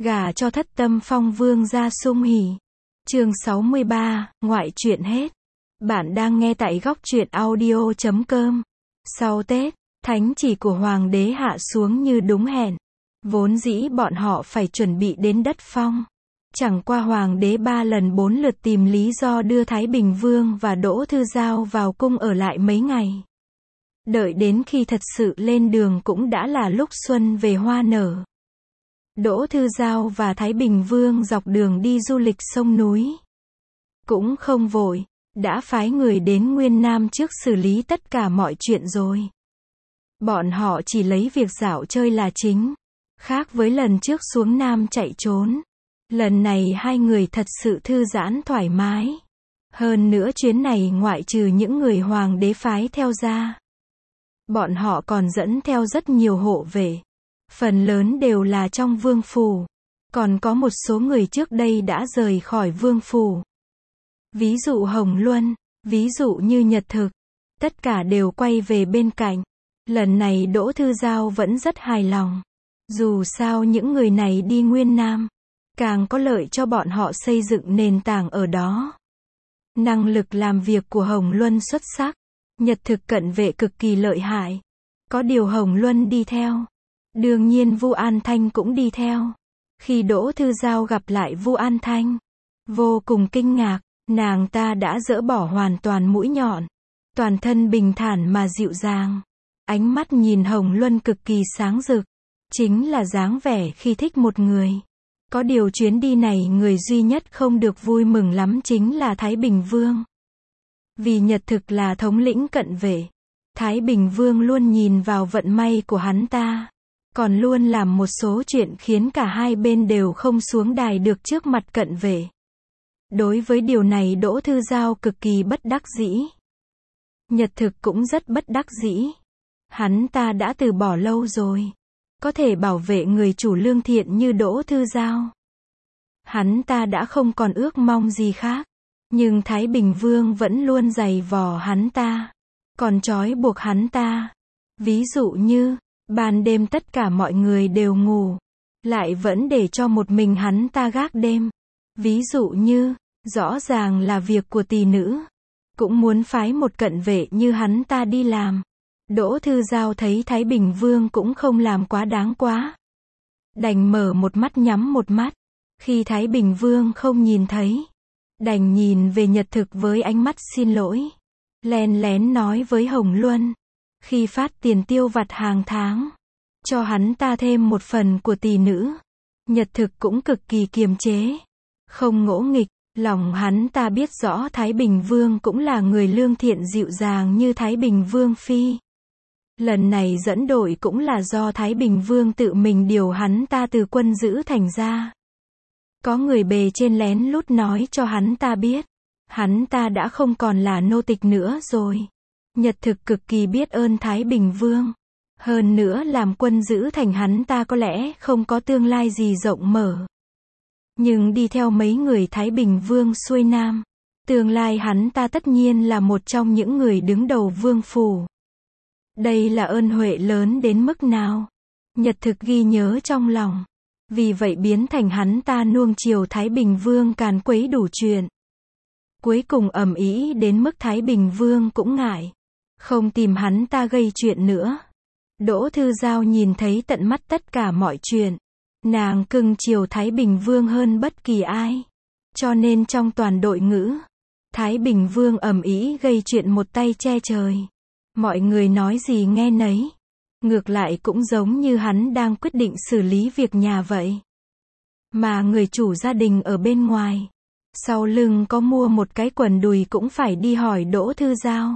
Gả cho Thất Tâm Phong vương gia sung hỉ. Chương 63, ngoại truyện hết. Bạn đang nghe tại góc truyện audio.com. Sau Tết, thánh chỉ của hoàng đế hạ xuống như đúng hẹn. Vốn dĩ bọn họ phải chuẩn bị đến đất Phong. Chẳng qua hoàng đế 3 lần 4 lượt tìm lý do đưa Thái Bình Vương và Đỗ Thư Giao vào cung ở lại mấy ngày. Đợi đến khi thật sự lên đường cũng đã là lúc xuân về hoa nở. Đỗ Thư Giao và Thái Bình Vương dọc đường đi du lịch sông núi. Cũng không vội, đã phái người đến Nguyên Nam trước xử lý tất cả mọi chuyện rồi. Bọn họ chỉ lấy việc dạo chơi là chính. Khác với lần trước xuống Nam chạy trốn. Lần này hai người thật sự thư giãn thoải mái. Hơn nữa chuyến này ngoại trừ những người hoàng đế phái theo ra. Bọn họ còn dẫn theo rất nhiều hộ vệ. Phần lớn đều là trong vương phủ. Còn có một số người trước đây đã rời khỏi vương phủ. Ví dụ Hồng Luân, ví dụ như Nhật Thực. Tất cả đều quay về bên cạnh. Lần này Đỗ Thư Giao vẫn rất hài lòng. Dù sao những người này đi Nguyên Nam, càng có lợi cho bọn họ xây dựng nền tảng ở đó. Năng lực làm việc của Hồng Luân xuất sắc. Nhật Thực cận vệ cực kỳ lợi hại. Có điều Hồng Luân đi theo. Đương nhiên Vu An Thanh cũng đi theo. Khi Đỗ Thư Giao gặp lại Vu An Thanh, vô cùng kinh ngạc, nàng ta đã dỡ bỏ hoàn toàn mũi nhọn. Toàn thân bình thản mà dịu dàng. Ánh mắt nhìn Hồng Luân cực kỳ sáng rực. Chính là dáng vẻ khi thích một người. Có điều chuyến đi này người duy nhất không được vui mừng lắm chính là Thái Bình Vương. Vì Nhật Thực là thống lĩnh cận vệ. Thái Bình Vương luôn nhìn vào vận may của hắn ta. Còn luôn làm một số chuyện khiến cả hai bên đều không xuống đài được trước mặt cận vệ. Đối với điều này Đỗ Thư Giao cực kỳ bất đắc dĩ. Nhật Thực cũng rất bất đắc dĩ. Hắn ta đã từ bỏ lâu rồi. Có thể bảo vệ người chủ lương thiện như Đỗ Thư Giao. Hắn ta đã không còn ước mong gì khác. Nhưng Thái Bình Vương vẫn luôn giày vò hắn ta. Còn trói buộc hắn ta. Ví dụ như, ban đêm tất cả mọi người đều ngủ. Lại vẫn để cho một mình hắn ta gác đêm. Ví dụ như, rõ ràng là việc của tỷ nữ. Cũng muốn phái một cận vệ như hắn ta đi làm. Đỗ Thư Giao thấy Thái Bình Vương cũng không làm quá đáng quá. Đành mở một mắt nhắm một mắt. Khi Thái Bình Vương không nhìn thấy, đành nhìn về Nhật Thực với ánh mắt xin lỗi. Len lén nói với Hồng Luân. Khi phát tiền tiêu vặt hàng tháng, cho hắn ta thêm một phần của tỷ nữ. Nhật Thực cũng cực kỳ kiềm chế. Không ngỗ nghịch, lòng hắn ta biết rõ Thái Bình Vương cũng là người lương thiện dịu dàng như Thái Bình Vương Phi. Lần này dẫn đội cũng là do Thái Bình Vương tự mình điều hắn ta từ quân giữ thành ra. Có người bề trên lén lút nói cho hắn ta biết. Hắn ta đã không còn là nô tịch nữa rồi. Nhật Thực cực kỳ biết ơn Thái Bình Vương. Hơn nữa làm quân giữ thành hắn ta có lẽ không có tương lai gì rộng mở. Nhưng đi theo mấy người Thái Bình Vương xuôi Nam. Tương lai hắn ta tất nhiên là một trong những người đứng đầu vương phủ. Đây là ơn huệ lớn đến mức nào. Nhật Thực ghi nhớ trong lòng. Vì vậy biến thành hắn ta nuông chiều Thái Bình Vương càn quấy đủ chuyện. Cuối cùng ầm ĩ đến mức Thái Bình Vương cũng ngại. Không tìm hắn ta gây chuyện nữa. Đỗ Thư Giao nhìn thấy tận mắt tất cả mọi chuyện. Nàng cưng chiều Thái Bình Vương hơn bất kỳ ai. Cho nên trong toàn đội ngũ, Thái Bình Vương ầm ĩ gây chuyện một tay che trời. Mọi người nói gì nghe nấy. Ngược lại cũng giống như hắn đang quyết định xử lý việc nhà vậy. Mà người chủ gia đình ở bên ngoài, sau lưng có mua một cái quần đùi cũng phải đi hỏi Đỗ Thư Giao.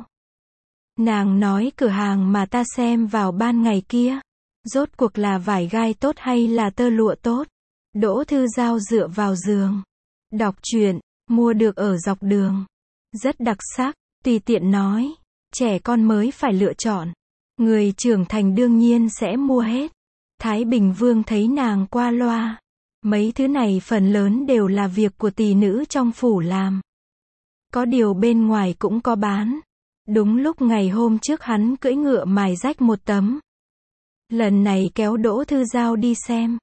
Nàng nói cửa hàng mà ta xem vào ban ngày kia, rốt cuộc là vải gai tốt hay là tơ lụa tốt. Đỗ Thư Giao dựa vào giường, đọc truyện, mua được ở dọc đường. Rất đặc sắc, tùy tiện nói, trẻ con mới phải lựa chọn. Người trưởng thành đương nhiên sẽ mua hết. Thái Bình Vương thấy nàng qua loa. Mấy thứ này phần lớn đều là việc của tỷ nữ trong phủ làm. Có điều bên ngoài cũng có bán. Đúng lúc ngày hôm trước hắn cưỡi ngựa mài rách một tấm. Lần này kéo Đỗ Thư Giao đi xem.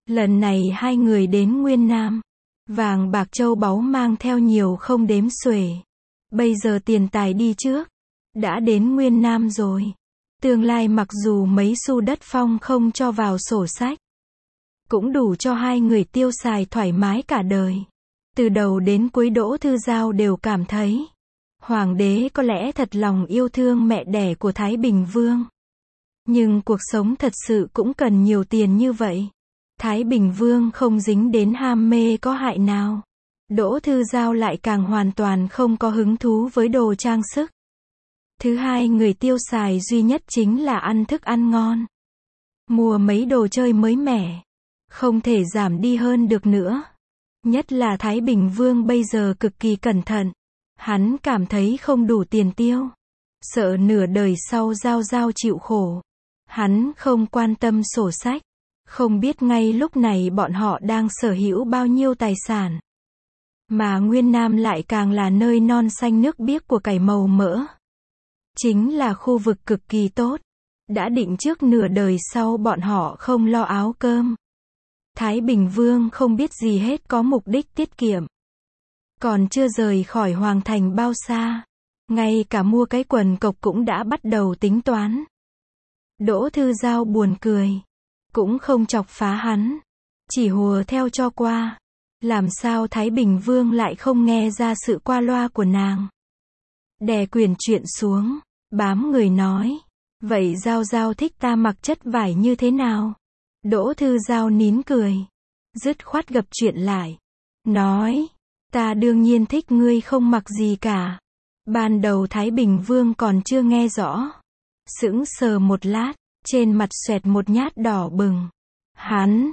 Lần này hai người đến Nguyên Nam. Vàng bạc châu báu mang theo nhiều không đếm xuể. Bây giờ tiền tài đi trước. Đã đến Nguyên Nam rồi. Tương lai mặc dù mấy xu đất Phong không cho vào sổ sách, cũng đủ cho hai người tiêu xài thoải mái cả đời. Từ đầu đến cuối Đỗ Thư Giao đều cảm thấy, Hoàng đế có lẽ thật lòng yêu thương mẹ đẻ của Thái Bình Vương. Nhưng cuộc sống thật sự cũng cần nhiều tiền như vậy. Thái Bình Vương không dính đến ham mê có hại nào. Đỗ Thư Giao lại càng hoàn toàn không có hứng thú với đồ trang sức. Thứ hai người tiêu xài duy nhất chính là ăn thức ăn ngon. Mua mấy đồ chơi mới mẻ. Không thể giảm đi hơn được nữa. Nhất là Thái Bình Vương bây giờ cực kỳ cẩn thận. Hắn cảm thấy không đủ tiền tiêu. Sợ nửa đời sau Giao Giao chịu khổ. Hắn không quan tâm sổ sách. Không biết ngay lúc này bọn họ đang sở hữu bao nhiêu tài sản. Mà Nguyên Nam lại càng là nơi non xanh nước biếc của cải màu mỡ. Chính là khu vực cực kỳ tốt. Đã định trước nửa đời sau bọn họ không lo áo cơm. Thái Bình Vương không biết gì hết có mục đích tiết kiệm. Còn chưa rời khỏi Hoàng Thành bao xa. Ngay cả mua cái quần cộc cũng đã bắt đầu tính toán. Đỗ Thư Giao buồn cười. Cũng không chọc phá hắn. Chỉ hùa theo cho qua. Làm sao Thái Bình Vương lại không nghe ra sự qua loa của nàng. Đè quyển truyện xuống. Bám người nói. Vậy Giao Giao thích ta mặc chất vải như thế nào? Đỗ Thư Giao nín cười. Dứt khoát gập chuyện lại. Nói. Ta đương nhiên thích ngươi không mặc gì cả. Ban đầu Thái Bình Vương còn chưa nghe rõ. Sững sờ một lát. Trên mặt xoẹt một nhát đỏ bừng. Hắn.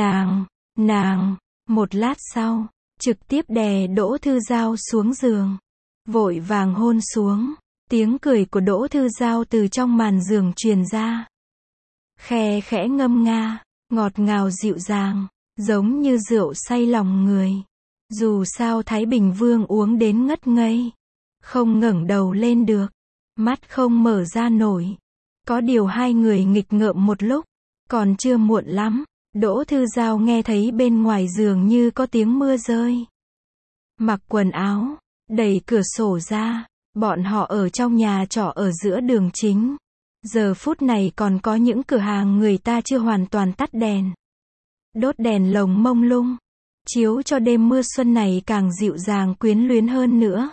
Nàng. Một lát sau. Trực tiếp đè Đỗ Thư Giao xuống giường. Vội vàng hôn xuống. Tiếng cười của Đỗ Thư Giao từ trong màn giường truyền ra. Khe khẽ ngâm nga, ngọt ngào dịu dàng, giống như rượu say lòng người. Dù sao Thái Bình Vương uống đến ngất ngây, không ngẩng đầu lên được, mắt không mở ra nổi. Có điều hai người nghịch ngợm một lúc, còn chưa muộn lắm, Đỗ Thư Giao nghe thấy bên ngoài giường như có tiếng mưa rơi. Mặc quần áo, đẩy cửa sổ ra. Bọn họ ở trong nhà trọ ở giữa đường chính. Giờ phút này còn có những cửa hàng người ta chưa hoàn toàn tắt đèn. Đốt đèn lồng mông lung. Chiếu cho đêm mưa xuân này càng dịu dàng quyến luyến hơn nữa.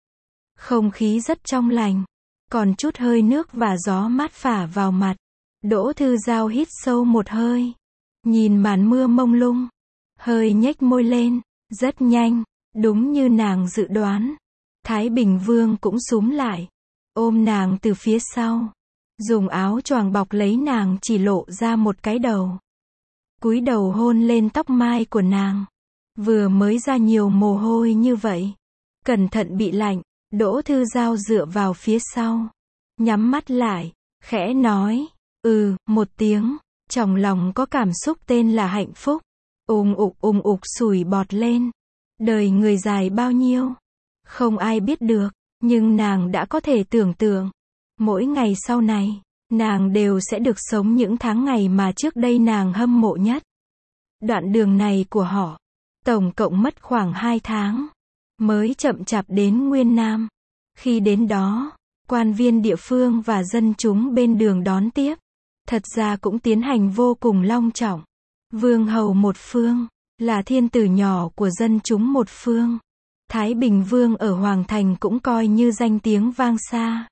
Không khí rất trong lành. Còn chút hơi nước và gió mát phả vào mặt. Đỗ Thư Giao hít sâu một hơi. Nhìn màn mưa mông lung. Hơi nhếch môi lên. Rất nhanh. Đúng như nàng dự đoán. Thái Bình Vương cũng xúm lại, ôm nàng từ phía sau, dùng áo choàng bọc lấy nàng chỉ lộ ra một cái đầu. Cúi đầu hôn lên tóc mai của nàng. Vừa mới ra nhiều mồ hôi như vậy. Cẩn thận bị lạnh, Đỗ Thư Giao dựa vào phía sau. Nhắm mắt lại, khẽ nói, một tiếng, trong lòng có cảm xúc tên là hạnh phúc. Ùng ục sủi bọt lên. Đời người dài bao nhiêu? Không ai biết được, nhưng nàng đã có thể tưởng tượng. Mỗi ngày sau này, nàng đều sẽ được sống những tháng ngày mà trước đây nàng hâm mộ nhất. Đoạn đường này của họ, tổng cộng mất khoảng 2 tháng, mới chậm chạp đến Nguyên Nam. Khi đến đó, quan viên địa phương và dân chúng bên đường đón tiếp, thật ra cũng tiến hành vô cùng long trọng. Vương hầu một phương, là thiên tử nhỏ của dân chúng một phương. Thái Bình Vương ở Hoàng Thành cũng coi như danh tiếng vang xa.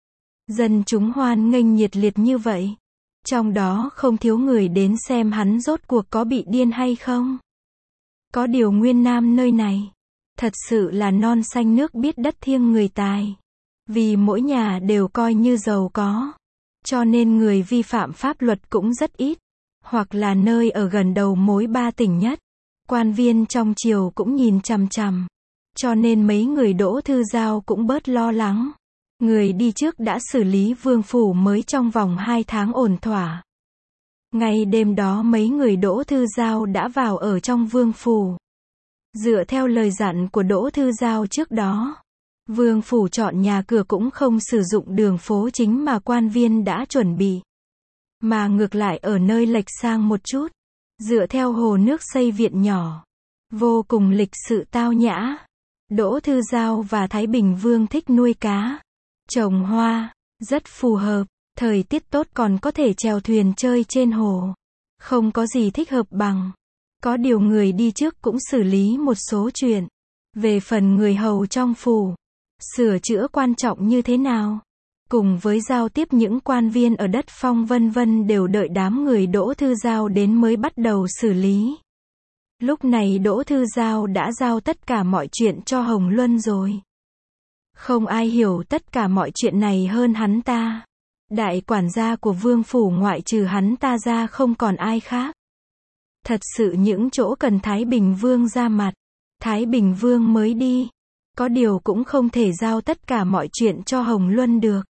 Dân chúng hoan nghênh nhiệt liệt như vậy. Trong đó không thiếu người đến xem hắn rốt cuộc có bị điên hay không. Có điều Nguyên Nam nơi này, thật sự là non xanh nước biết đất thiêng người tài. Vì mỗi nhà đều coi như giàu có. Cho nên người vi phạm pháp luật cũng rất ít. Hoặc là nơi ở gần đầu mối 3 tỉnh nhất. Quan viên trong triều cũng nhìn chằm chằm. Cho nên mấy người Đỗ Thư Giao cũng bớt lo lắng. Người đi trước đã xử lý vương phủ mới trong vòng 2 tháng ổn thỏa. Ngay đêm đó mấy người Đỗ Thư Giao đã vào ở trong vương phủ. Dựa theo lời dặn của Đỗ Thư Giao trước đó, vương phủ chọn nhà cửa cũng không sử dụng đường phố chính mà quan viên đã chuẩn bị. Mà ngược lại ở nơi lệch sang một chút. Dựa theo hồ nước xây viện nhỏ. Vô cùng lịch sự tao nhã. Đỗ Thư Giao và Thái Bình Vương thích nuôi cá, trồng hoa, rất phù hợp. Thời tiết tốt còn có thể chèo thuyền chơi trên hồ. Không có gì thích hợp bằng. Có điều người đi trước cũng xử lý một số chuyện. Về phần người hầu trong phủ, sửa chữa quan trọng như thế nào, cùng với giao tiếp những quan viên ở đất phong vân vân đều đợi đám người Đỗ Thư Giao đến mới bắt đầu xử lý. Lúc này Đỗ Thư Giao đã giao tất cả mọi chuyện cho Hồng Luân rồi. Không ai hiểu tất cả mọi chuyện này hơn hắn ta. Đại quản gia của vương phủ ngoại trừ hắn ta ra không còn ai khác. Thật sự những chỗ cần Thái Bình Vương ra mặt, Thái Bình Vương mới đi. Có điều cũng không thể giao tất cả mọi chuyện cho Hồng Luân được.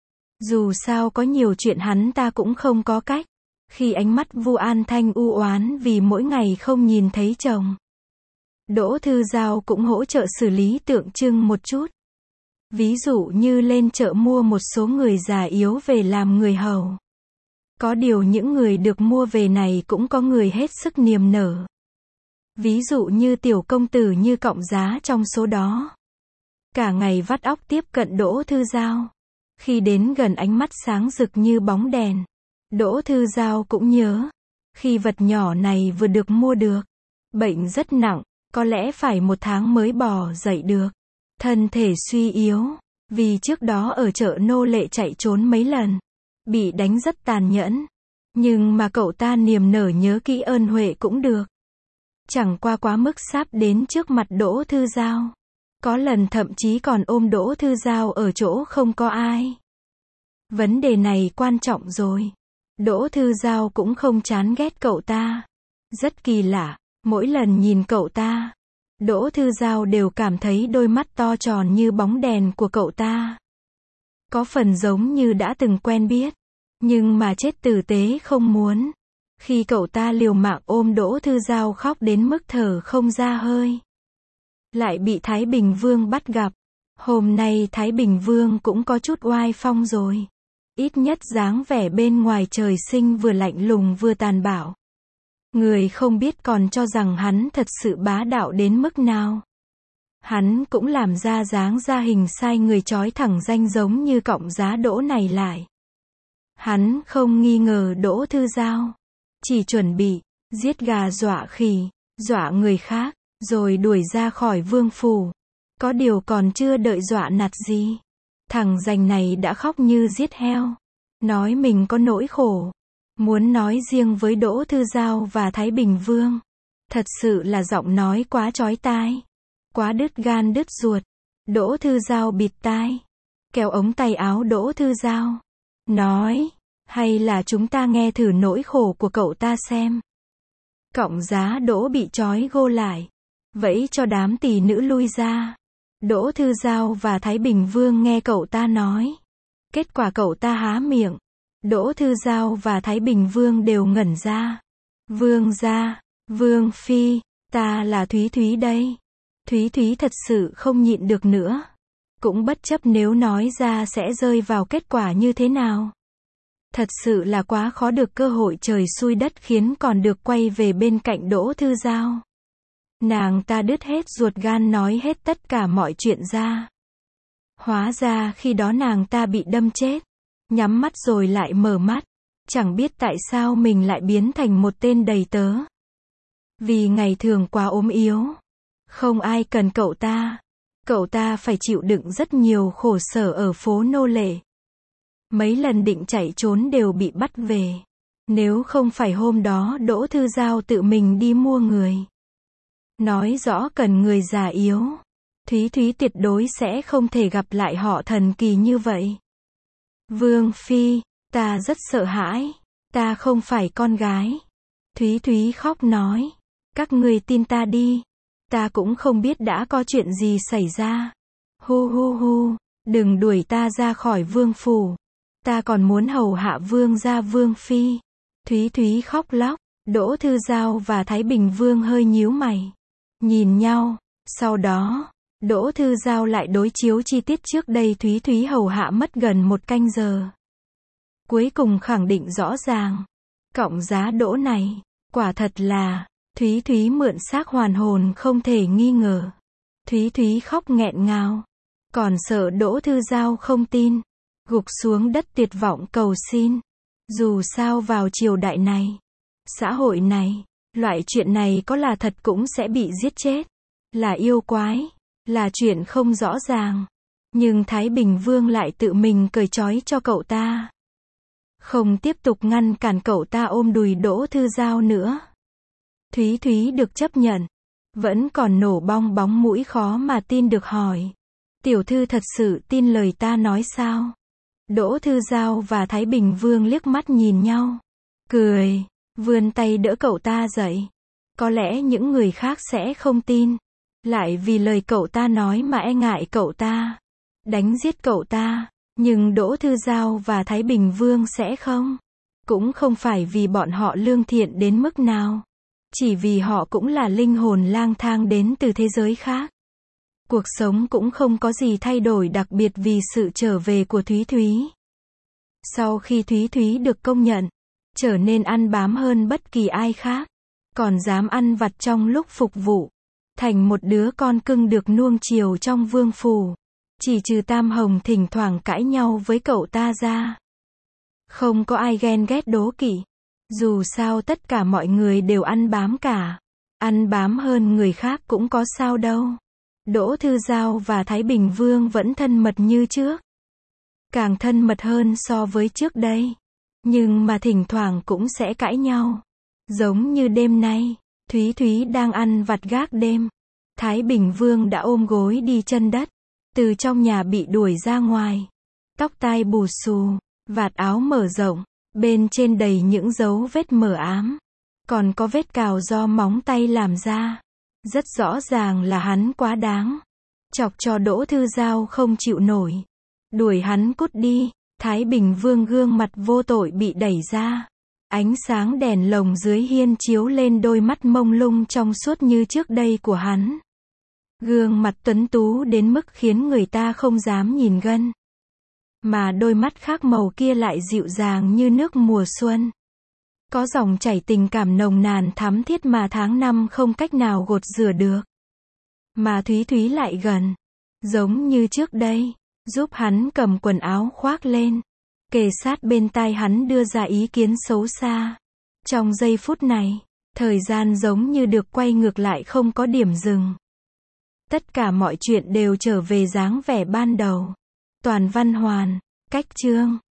Dù sao có nhiều chuyện hắn ta cũng không có cách. Khi ánh mắt Vu An Thanh u oán vì mỗi ngày không nhìn thấy chồng, Đỗ Thư Giao cũng hỗ trợ xử lý tượng trưng một chút. Ví dụ như lên chợ mua một số người già yếu về làm người hầu. Có điều những người được mua về này cũng có người hết sức niềm nở. Ví dụ như tiểu công tử Như Cọng Giá trong số đó. Cả ngày vắt óc tiếp cận Đỗ Thư Giao. Khi đến gần ánh mắt sáng rực như bóng đèn. Đỗ Thư Giao cũng nhớ. Khi vật nhỏ này vừa được mua được. Bệnh rất nặng, có lẽ phải 1 tháng mới bò dậy được. Thân thể suy yếu. Vì trước đó ở chợ nô lệ chạy trốn mấy lần. Bị đánh rất tàn nhẫn. Nhưng mà cậu ta niềm nở nhớ kỹ ơn huệ cũng được. Chẳng qua quá mức sáp đến trước mặt Đỗ Thư Giao. Có lần thậm chí còn ôm Đỗ Thư Giao ở chỗ không có ai. Vấn đề này quan trọng rồi. Đỗ Thư Giao cũng không chán ghét cậu ta. Rất kỳ lạ, mỗi lần nhìn cậu ta, Đỗ Thư Giao đều cảm thấy đôi mắt to tròn như bóng đèn của cậu ta. Có phần giống như đã từng quen biết. Nhưng mà chết tử tế không muốn. Khi cậu ta liều mạng ôm Đỗ Thư Giao khóc đến mức thở không ra hơi. Lại bị Thái Bình Vương bắt gặp. Hôm nay Thái Bình Vương cũng có chút oai phong rồi. Ít nhất dáng vẻ bên ngoài trời sinh vừa lạnh lùng vừa tàn bạo. Người không biết còn cho rằng hắn thật sự bá đạo đến mức nào. Hắn cũng làm ra dáng ra hình sai người trói thẳng danh giống như Cọng Giá Đỗ này lại. Hắn không nghi ngờ Đỗ Thư Giao. Chỉ chuẩn bị giết gà dọa khỉ, dọa người khác, rồi đuổi ra khỏi vương phủ. Có điều còn chưa đợi dọa nạt gì. Thằng rành này đã khóc như giết heo. Nói mình có nỗi khổ. Muốn nói riêng với Đỗ Thư Giao và Thái Bình Vương. Thật sự là giọng nói quá chói tai. Quá đứt gan đứt ruột. Đỗ Thư Giao bịt tai. Kéo ống tay áo Đỗ Thư Giao. Nói. Hay là chúng ta nghe thử nỗi khổ của cậu ta xem. Cọng Giá Đỗ bị trói gô lại. Vẫy cho đám tỳ nữ lui ra. Đỗ Thư Giao và Thái Bình Vương nghe cậu ta nói. Kết quả cậu ta há miệng. Đỗ Thư Giao và Thái Bình Vương đều ngẩn ra. Vương gia, Vương phi, ta là Thúy Thúy đây. Thúy Thúy thật sự không nhịn được nữa. Cũng bất chấp nếu nói ra sẽ rơi vào kết quả như thế nào. Thật sự là quá khó được cơ hội trời xui đất khiến còn được quay về bên cạnh Đỗ Thư Giao. Nàng ta đứt hết ruột gan nói hết tất cả mọi chuyện ra. Hóa ra khi đó nàng ta bị đâm chết. Nhắm mắt rồi lại mở mắt. Chẳng biết tại sao mình lại biến thành một tên đầy tớ. Vì ngày thường quá ốm yếu. Không ai cần cậu ta. Cậu ta phải chịu đựng rất nhiều khổ sở ở phố nô lệ. Mấy lần định chạy trốn đều bị bắt về. Nếu không phải hôm đó Đỗ Thư Giao tự mình đi mua người. Nói rõ cần người già yếu. Thúy Thúy tuyệt đối sẽ không thể gặp lại họ thần kỳ như vậy. Vương phi, ta rất sợ hãi. Ta không phải con gái. Thúy Thúy khóc nói. Các người tin ta đi. Ta cũng không biết đã có chuyện gì xảy ra. Hu hu hu, đừng đuổi ta ra khỏi vương phủ. Ta còn muốn hầu hạ vương gia vương phi. Thúy Thúy khóc lóc. Đỗ Thư Giao và Thái Bình Vương hơi nhíu mày. Nhìn nhau. Sau đó, Đỗ Thư Giao lại đối chiếu chi tiết trước đây Thúy Thúy hầu hạ mất gần 1 canh giờ. Cuối cùng khẳng định rõ ràng. Cọng Giá Đỗ này, Quả thật là, Thúy Thúy mượn xác hoàn hồn không thể nghi ngờ. Thúy Thúy khóc nghẹn ngào. Còn sợ Đỗ Thư Giao không tin. Gục xuống đất tuyệt vọng cầu xin. Dù sao vào triều đại này, xã hội này, loại chuyện này có là thật cũng sẽ bị giết chết. Là yêu quái, là chuyện không rõ ràng. Nhưng Thái Bình Vương lại tự mình cởi trói cho cậu ta. Không tiếp tục ngăn cản cậu ta ôm đùi Đỗ Thư Giao nữa. Thúy Thúy được chấp nhận. Vẫn còn nổ bong bóng mũi khó mà tin được hỏi. Tiểu thư thật sự tin lời ta nói sao? Đỗ Thư Giao và Thái Bình Vương liếc mắt nhìn nhau. Cười, vươn tay đỡ cậu ta dậy. Có lẽ những người khác sẽ không tin. Lại vì lời cậu ta nói mà e ngại cậu ta. Đánh giết cậu ta. Nhưng Đỗ Thư Giao và Thái Bình Vương sẽ không. Cũng không phải vì bọn họ lương thiện đến mức nào. Chỉ vì họ cũng là linh hồn lang thang đến từ thế giới khác. Cuộc sống cũng không có gì thay đổi đặc biệt vì sự trở về của Thúy Thúy. Sau khi Thúy Thúy được công nhận, trở nên ăn bám hơn bất kỳ ai khác. Còn dám ăn vặt trong lúc phục vụ. Thành một đứa con cưng được nuông chiều trong vương phủ. Chỉ trừ Tam Hồng thỉnh thoảng cãi nhau với cậu ta ra. Không có ai ghen ghét đố kỵ. Dù sao tất cả mọi người đều ăn bám cả. Ăn bám hơn người khác cũng có sao đâu. Đỗ Thư Giao và Thái Bình Vương vẫn thân mật như trước. Càng thân mật hơn so với trước đây. Nhưng mà thỉnh thoảng cũng sẽ cãi nhau. Giống như đêm nay, Thúy Thúy đang ăn vặt gác đêm. Thái Bình Vương đã ôm gối đi chân đất. Từ trong nhà bị đuổi ra ngoài. Tóc tai bù xù, vạt áo mở rộng. Bên trên đầy những dấu vết mờ ám. Còn có vết cào do móng tay làm ra. Rất rõ ràng là hắn quá đáng. Chọc cho Đỗ Thư Giao không chịu nổi. Đuổi hắn cút đi. Thái Bình Vương gương mặt vô tội bị đẩy ra. Ánh sáng đèn lồng dưới hiên chiếu lên đôi mắt mông lung trong suốt như trước đây của hắn. Gương mặt tuấn tú đến mức khiến người ta không dám nhìn gân. Mà đôi mắt khác màu kia lại dịu dàng như nước mùa xuân. Có dòng chảy tình cảm nồng nàn thắm thiết mà tháng năm không cách nào gột rửa được. Mà Thúy Thúy lại gần. Giống như trước đây. Giúp hắn cầm quần áo khoác lên. Kề sát bên tai hắn đưa ra ý kiến xấu xa. Trong giây phút này, thời gian giống như được quay ngược lại không có điểm dừng. Tất cả mọi chuyện đều trở về dáng vẻ ban đầu. Toàn văn hoàn, cách chương.